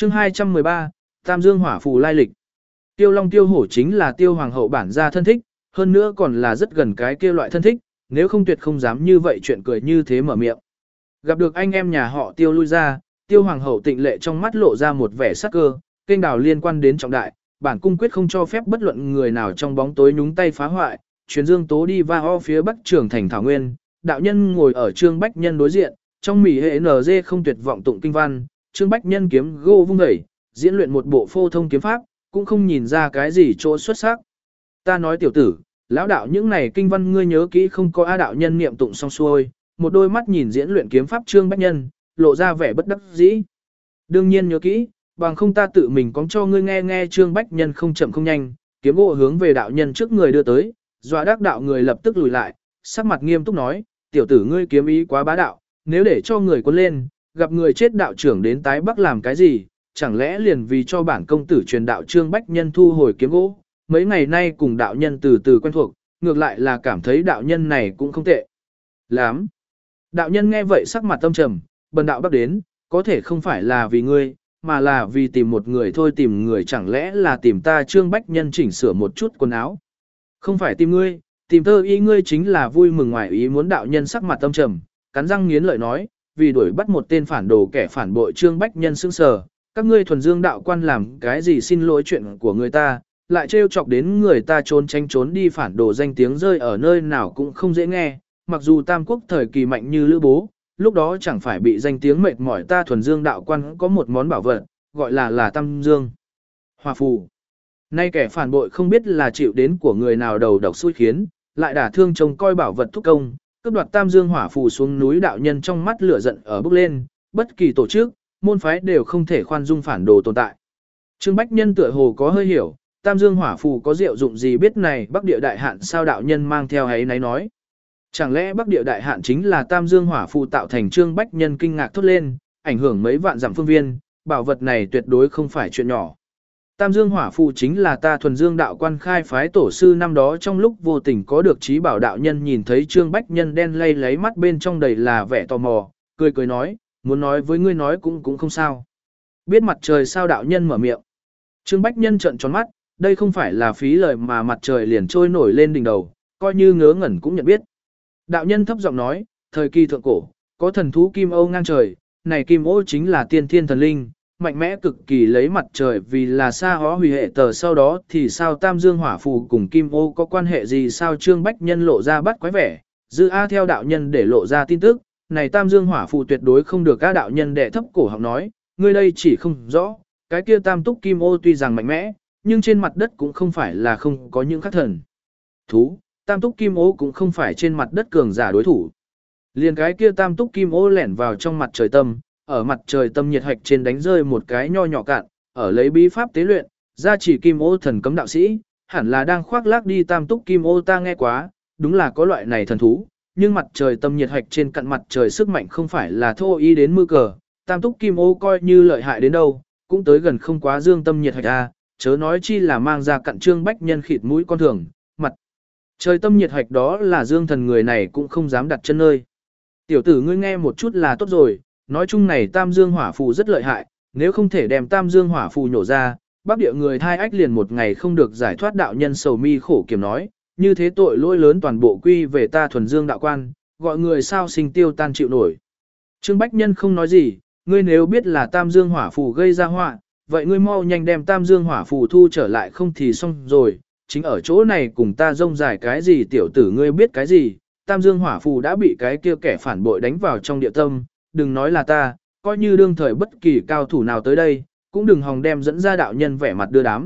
Chương 213, Tam Dương Hỏa Phù lai lịch. Tiêu Long Tiêu Hổ chính là Tiêu Hoàng hậu bản gia thân thích, hơn nữa còn là rất gần cái kia loại thân thích, nếu không tuyệt không dám như vậy chuyện cười như thế mở miệng. Gặp được anh em nhà họ Tiêu lui ra, Tiêu Hoàng hậu tịnh lệ trong mắt lộ ra một vẻ sắc cơ, kênh đào liên quan đến trọng đại, bản cung quyết không cho phép bất luận người nào trong bóng tối nhúng tay phá hoại, truyền Dương Tố đi va o phía bắc trường thành Thảo Nguyên, đạo nhân ngồi ở Trương Bách Nhân đối diện, trong mỉ hệ NG không tuyệt vọng tụng kinh văn, Trương Bách Nhân kiếm gô vung dậy, diễn luyện một bộ phô thông kiếm pháp, cũng không nhìn ra cái gì chỗ xuất sắc. Ta nói tiểu tử, lão đạo những này kinh văn ngươi nhớ kỹ không có a đạo nhân niệm tụng xong xuôi, một đôi mắt nhìn diễn luyện kiếm pháp Trương Bách Nhân, lộ ra vẻ bất đắc dĩ. Đương nhiên nhớ kỹ, bằng không ta tự mình có cho ngươi nghe nghe. Trương Bách Nhân không chậm không nhanh, kiếm gỗ hướng về đạo nhân trước người đưa tới, dọa đắc đạo người lập tức lùi lại, sắc mặt nghiêm túc nói, tiểu tử ngươi kiếm ý quá bá đạo, nếu để cho người quân lên, gặp người chết đạo trưởng đến tái bắc làm cái gì, chẳng lẽ liền vì cho bản công tử truyền đạo. Trương Bách Nhân thu hồi kiếm gỗ, mấy ngày nay cùng đạo nhân từ từ quen thuộc, ngược lại là cảm thấy đạo nhân này cũng không tệ lắm. Đạo nhân nghe vậy sắc mặt tâm trầm, bần đạo bắc đến, có thể không phải là vì ngươi, mà là vì tìm một người thôi. Tìm người chẳng lẽ là tìm ta? Trương Bách Nhân chỉnh sửa một chút quần áo. Không phải tìm ngươi, tìm thơ ý ngươi chính là vui mừng ngoài ý muốn. Đạo nhân sắc mặt tâm trầm, cắn răng nghiến lợi nói, vì đuổi bắt một tên phản đồ kẻ phản bội. Trương Bách Nhân sững sờ, các ngươi thuần dương đạo quan làm cái gì xin lỗi chuyện của người ta, lại trêu chọc đến người ta trốn tránh trốn đi. Phản đồ danh tiếng rơi ở nơi nào cũng không dễ nghe, mặc dù Tam Quốc thời kỳ mạnh như Lữ Bố, lúc đó chẳng phải bị danh tiếng mệt mỏi. Ta thuần dương đạo quan có một món bảo vật, gọi là Tam Dương Hỏa Phù. Nay kẻ phản bội không biết là chịu đến của người nào đầu độc xui khiến, lại đả thương trông coi bảo vật thúc công, cướp đoạt Tam Dương Hỏa Phù xuống núi. Đạo nhân trong mắt lửa giận ở bốc lên, bất kỳ tổ chức, môn phái đều không thể khoan dung phản đồ tồn tại. Trương Bách Nhân tựa hồ có hơi hiểu, Tam Dương Hỏa Phù có diệu dụng gì biết này Bắc Địa Đại Hạn sao? Đạo nhân mang theo ấy náy nói. Chẳng lẽ Bắc Địa Đại Hạn chính là Tam Dương Hỏa Phù tạo thành? Trương Bách Nhân kinh ngạc thốt lên, ảnh hưởng mấy vạn dặm phương viên, bảo vật này tuyệt đối không phải chuyện nhỏ. Tam Dương Hỏa Phù chính là ta thuần dương đạo quan khai phái tổ sư năm đó trong lúc vô tình có được trí bảo. Đạo nhân nhìn thấy Trương Bách Nhân đen lay lấy mắt bên trong đầy là vẻ tò mò, cười cười nói, muốn nói với ngươi nói cũng không sao. Biết mặt trời sao? Đạo nhân mở miệng. Trương Bách Nhân trợn tròn mắt, đây không phải là phí lời mà mặt trời liền trôi nổi lên đỉnh đầu, coi như ngớ ngẩn cũng nhận biết. Đạo nhân thấp giọng nói, thời kỳ thượng cổ, có thần thú Kim Ô ngang trời, này Kim Ô chính là tiên thiên thần linh, mạnh mẽ cực kỳ, lấy mặt trời vì là sa hó hủy hệ tờ. Sau đó thì sao Tam Dương Hỏa Phù cùng Kim Ô có quan hệ gì sao? Trương Bách Nhân lộ ra bắt quái vẻ, dư a theo đạo nhân để lộ ra tin tức, này Tam Dương Hỏa Phù tuyệt đối không được. Các đạo nhân đệ thấp cổ họng nói, ngươi đây chỉ không rõ, cái kia Tam Túc Kim Ô tuy rằng mạnh mẽ, nhưng trên mặt đất cũng không phải là không có những khắc thần thú, Tam Túc Kim Ô cũng không phải trên mặt đất cường giả đối thủ. Liền cái kia Tam Túc Kim Ô lẻn vào trong mặt trời tâm, ở mặt trời tâm nhiệt hạch trên đánh rơi một cái nho nhỏ cạn, ở lấy bí pháp tế luyện, ra chỉ Kim Ô thần cấm đạo sĩ, hẳn là đang khoác lác đi. Tam Túc Kim Ô ta nghe quá, đúng là có loại này thần thú, nhưng mặt trời tâm nhiệt hạch trên cặn mặt trời sức mạnh không phải là thô y đến mư cờ. Tam Túc Kim Ô coi như lợi hại đến đâu, cũng tới gần không quá dương tâm nhiệt hạch a, chớ nói chi là mang ra cặn. Trương Bách Nhân khịt mũi con thường, mặt trời tâm nhiệt hạch đó là dương thần người này cũng không dám đặt chân nơi. Tiểu tử ngươi nghe một chút là tốt rồi, nói chung này Tam Dương Hỏa Phù rất lợi hại, nếu không thể đem Tam Dương Hỏa Phù nhổ ra, Bắc Địa người thai ách liền một ngày không được giải thoát. Đạo nhân sầu mi khổ kiểm nói, như thế tội lỗi lớn toàn bộ quy về ta thuần dương đạo quan, gọi người sao sinh tiêu tan chịu nổi. Trương Bách Nhân không nói gì, ngươi nếu biết là Tam Dương Hỏa Phù gây ra họa, vậy ngươi mau nhanh đem Tam Dương Hỏa Phù thu trở lại không thì xong rồi, chính ở chỗ này cùng ta rông dài cái gì? Tiểu tử ngươi biết cái gì? Tam Dương Hỏa Phù đã bị cái kia kẻ phản bội đánh vào trong địa tâm, đừng nói là ta, coi như đương thời bất kỳ cao thủ nào tới đây, cũng đừng hòng đem dẫn ra. Đạo nhân vẻ mặt đưa đám.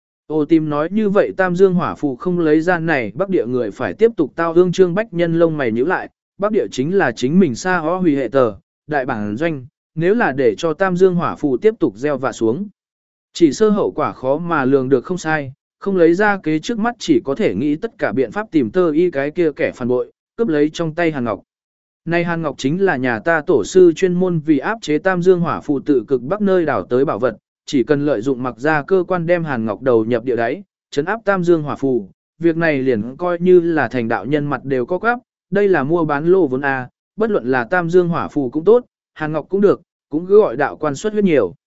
Ô Tim nói như vậy Tam Dương Hỏa Phù không lấy ra này Bắc Địa người phải tiếp tục tao ương. Trương Bách Nhân lông mày nhíu lại, Bắc Địa chính là chính mình xa hó hủy hệ tờ, đại bản doanh, nếu là để cho Tam Dương Hỏa Phù tiếp tục gieo vạ xuống, chỉ sơ hậu quả khó mà lường được. Không sai, không lấy ra kế trước mắt chỉ có thể nghĩ tất cả biện pháp tìm tơ y cái kia kẻ phản bội, cướp lấy trong tay Hàn Ngọc. Nay Hàn Ngọc chính là nhà ta tổ sư chuyên môn vì áp chế Tam Dương Hỏa Phù tự cực bắc nơi đảo tới bảo vật, chỉ cần lợi dụng mặc ra cơ quan đem Hàn Ngọc đầu nhập địa đáy, chấn áp Tam Dương Hỏa Phù, việc này liền coi như là thành đạo nhân mặt đều có quắp, đây là mua bán lô vốn a, bất luận là Tam Dương Hỏa Phù cũng tốt, Hàn Ngọc cũng được, cũng cứ gọi đạo quan xuất huyết nhiều.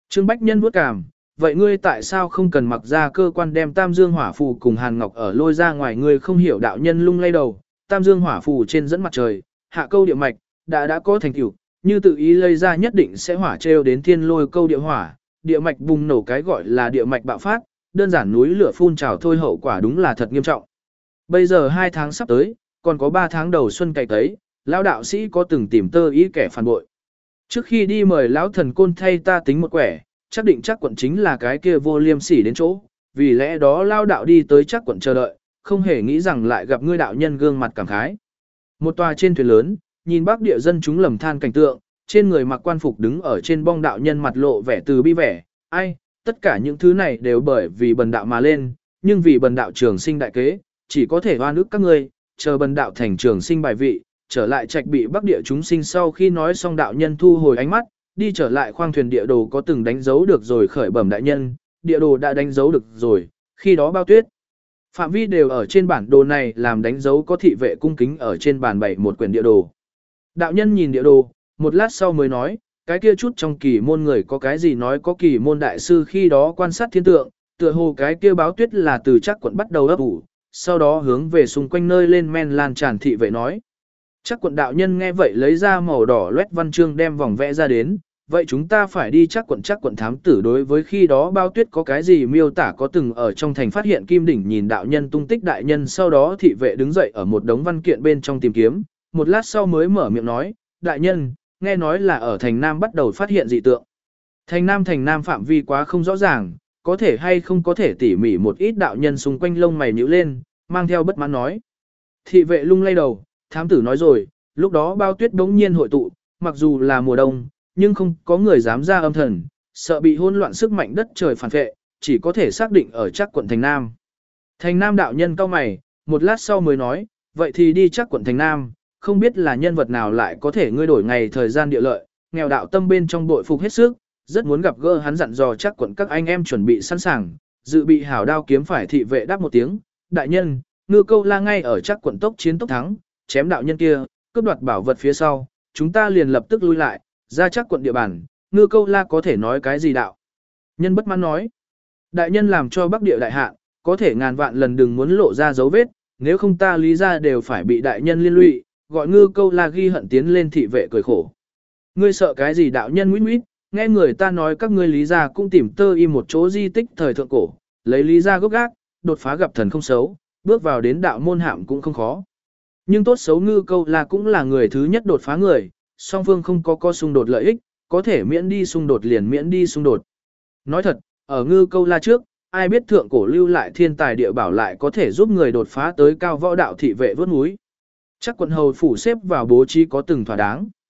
Trương Bách Nhân vuốt cảm, vậy ngươi tại sao không cần mặc ra cơ quan đem Tam Dương Hỏa Phù cùng Hàn Ngọc ở lôi ra ngoài, ngươi không hiểu. Đạo nhân lung lay đầu, Tam Dương Hỏa Phù trên dẫn mặt trời, hạ câu địa mạch, đã có thành tựu, như tự ý lây ra nhất định sẽ hỏa trêu đến thiên lôi câu địa hỏa, địa mạch bùng nổ, cái gọi là địa mạch bạo phát, đơn giản núi lửa phun trào thôi, hậu quả đúng là thật nghiêm trọng. Bây giờ 2 tháng sắp tới, còn có 3 tháng đầu xuân cày cấy, lão đạo sĩ có từng tìm tơ ý kẻ phản bội. Trước khi đi mời lão thần côn thay ta tính một quẻ, chắc định chắc quận chính là cái kia vô liêm sỉ đến chỗ, vì lẽ đó lao đạo đi tới chắc quận chờ đợi, không hề nghĩ rằng lại gặp ngươi đạo nhân gương mặt cảm khái. Một tòa trên thuyền lớn, nhìn bắc địa dân chúng lầm than cảnh tượng, trên người mặc quan phục đứng ở trên bong, đạo nhân mặt lộ vẻ từ bi vẻ, ai, tất cả những thứ này đều bởi vì bần đạo mà lên, nhưng vì bần đạo trường sinh đại kế, chỉ có thể oan ức các ngươi, chờ bần đạo thành trường sinh bài vị, trở lại trạch bị bắc địa chúng sinh. Sau khi nói xong, đạo nhân thu hồi ánh mắt, đi trở lại khoang thuyền. Địa đồ có từng đánh dấu được rồi, khởi bẩm đại nhân, địa đồ đã đánh dấu được rồi, khi đó bao tuyết phạm vi đều ở trên bản đồ này làm đánh dấu, có thị vệ cung kính ở trên bàn bày một quyển địa đồ. Đạo nhân nhìn địa đồ, một lát sau mới nói, cái kia chút trong kỳ môn người có cái gì nói, có kỳ môn đại sư khi đó quan sát thiên tượng, tựa hồ cái kia báo tuyết là từ chắc quận bắt đầu ấp ủ, sau đó hướng về xung quanh nơi lên men lan tràn. Thị vệ nói, chắc quận. Đạo nhân nghe vậy lấy ra màu đỏ loét văn chương đem vòng vẽ ra đến, vậy chúng ta phải đi chắc quận thám tử đối với khi đó bao tuyết có cái gì miêu tả, có từng ở trong thành phát hiện kim đỉnh. Nhìn đạo nhân tung tích, đại nhân sau đó thị vệ đứng dậy ở một đống văn kiện bên trong tìm kiếm, một lát sau mới mở miệng nói, đại nhân, nghe nói là ở thành Nam bắt đầu phát hiện dị tượng. Thành Nam phạm vi quá không rõ ràng, có thể hay không có thể tỉ mỉ một ít. Đạo nhân xung quanh lông mày nhíu lên, mang theo bất mãn nói. Thị vệ lung lay đầu, thám tử nói rồi, lúc đó bao tuyết đống nhiên hội tụ, mặc dù là mùa đông, nhưng không có người dám ra âm thần, sợ bị hỗn loạn sức mạnh đất trời phản vệ, chỉ có thể xác định ở chắc quận thành Nam. Thành Nam. Đạo nhân cau mày, một lát sau mới nói, vậy thì đi chắc quận thành Nam, không biết là nhân vật nào lại có thể ngươi đổi ngày thời gian địa lợi, nghèo đạo tâm bên trong bội phục hết sức, rất muốn gặp gỡ hắn. Dặn dò chắc quận các anh em chuẩn bị sẵn sàng, dự bị hảo đao kiếm. Phải. Thị vệ đáp một tiếng, đại nhân, Ngư Câu La ngay ở chắc quận tốc chiến tốc thắng, chém đạo nhân kia, cướp đoạt bảo vật phía sau, chúng ta liền lập tức lui lại, ra chắc quận địa bàn. Ngư Câu La có thể nói cái gì? Đạo nhân bất mãn nói, đại nhân làm cho bắc địa đại hạn, có thể ngàn vạn lần đừng muốn lộ ra dấu vết, nếu không ta lý ra đều phải bị đại nhân liên lụy. Gọi Ngư Câu La ghi hận tiến lên. Thị vệ cười khổ, ngươi sợ cái gì? Đạo nhân nguyễn nguyễn, nghe người ta nói các ngươi lý ra cũng tìm tơ y một chỗ di tích thời thượng cổ, lấy lý ra gốc gác, đột phá gặp thần không xấu, bước vào đến đạo môn hạm cũng không khó. Nhưng tốt xấu Ngư Câu La cũng là người thứ nhất đột phá người, song phương không có xung đột lợi ích, có thể miễn đi xung đột liền miễn đi xung đột. Nói thật, ở Ngư Câu La trước, ai biết thượng cổ lưu lại thiên tài địa bảo lại có thể giúp người đột phá tới cao võ đạo. Thị vệ vớt múi, chắc quận hầu phủ xếp vào bố trí có từng thỏa đáng.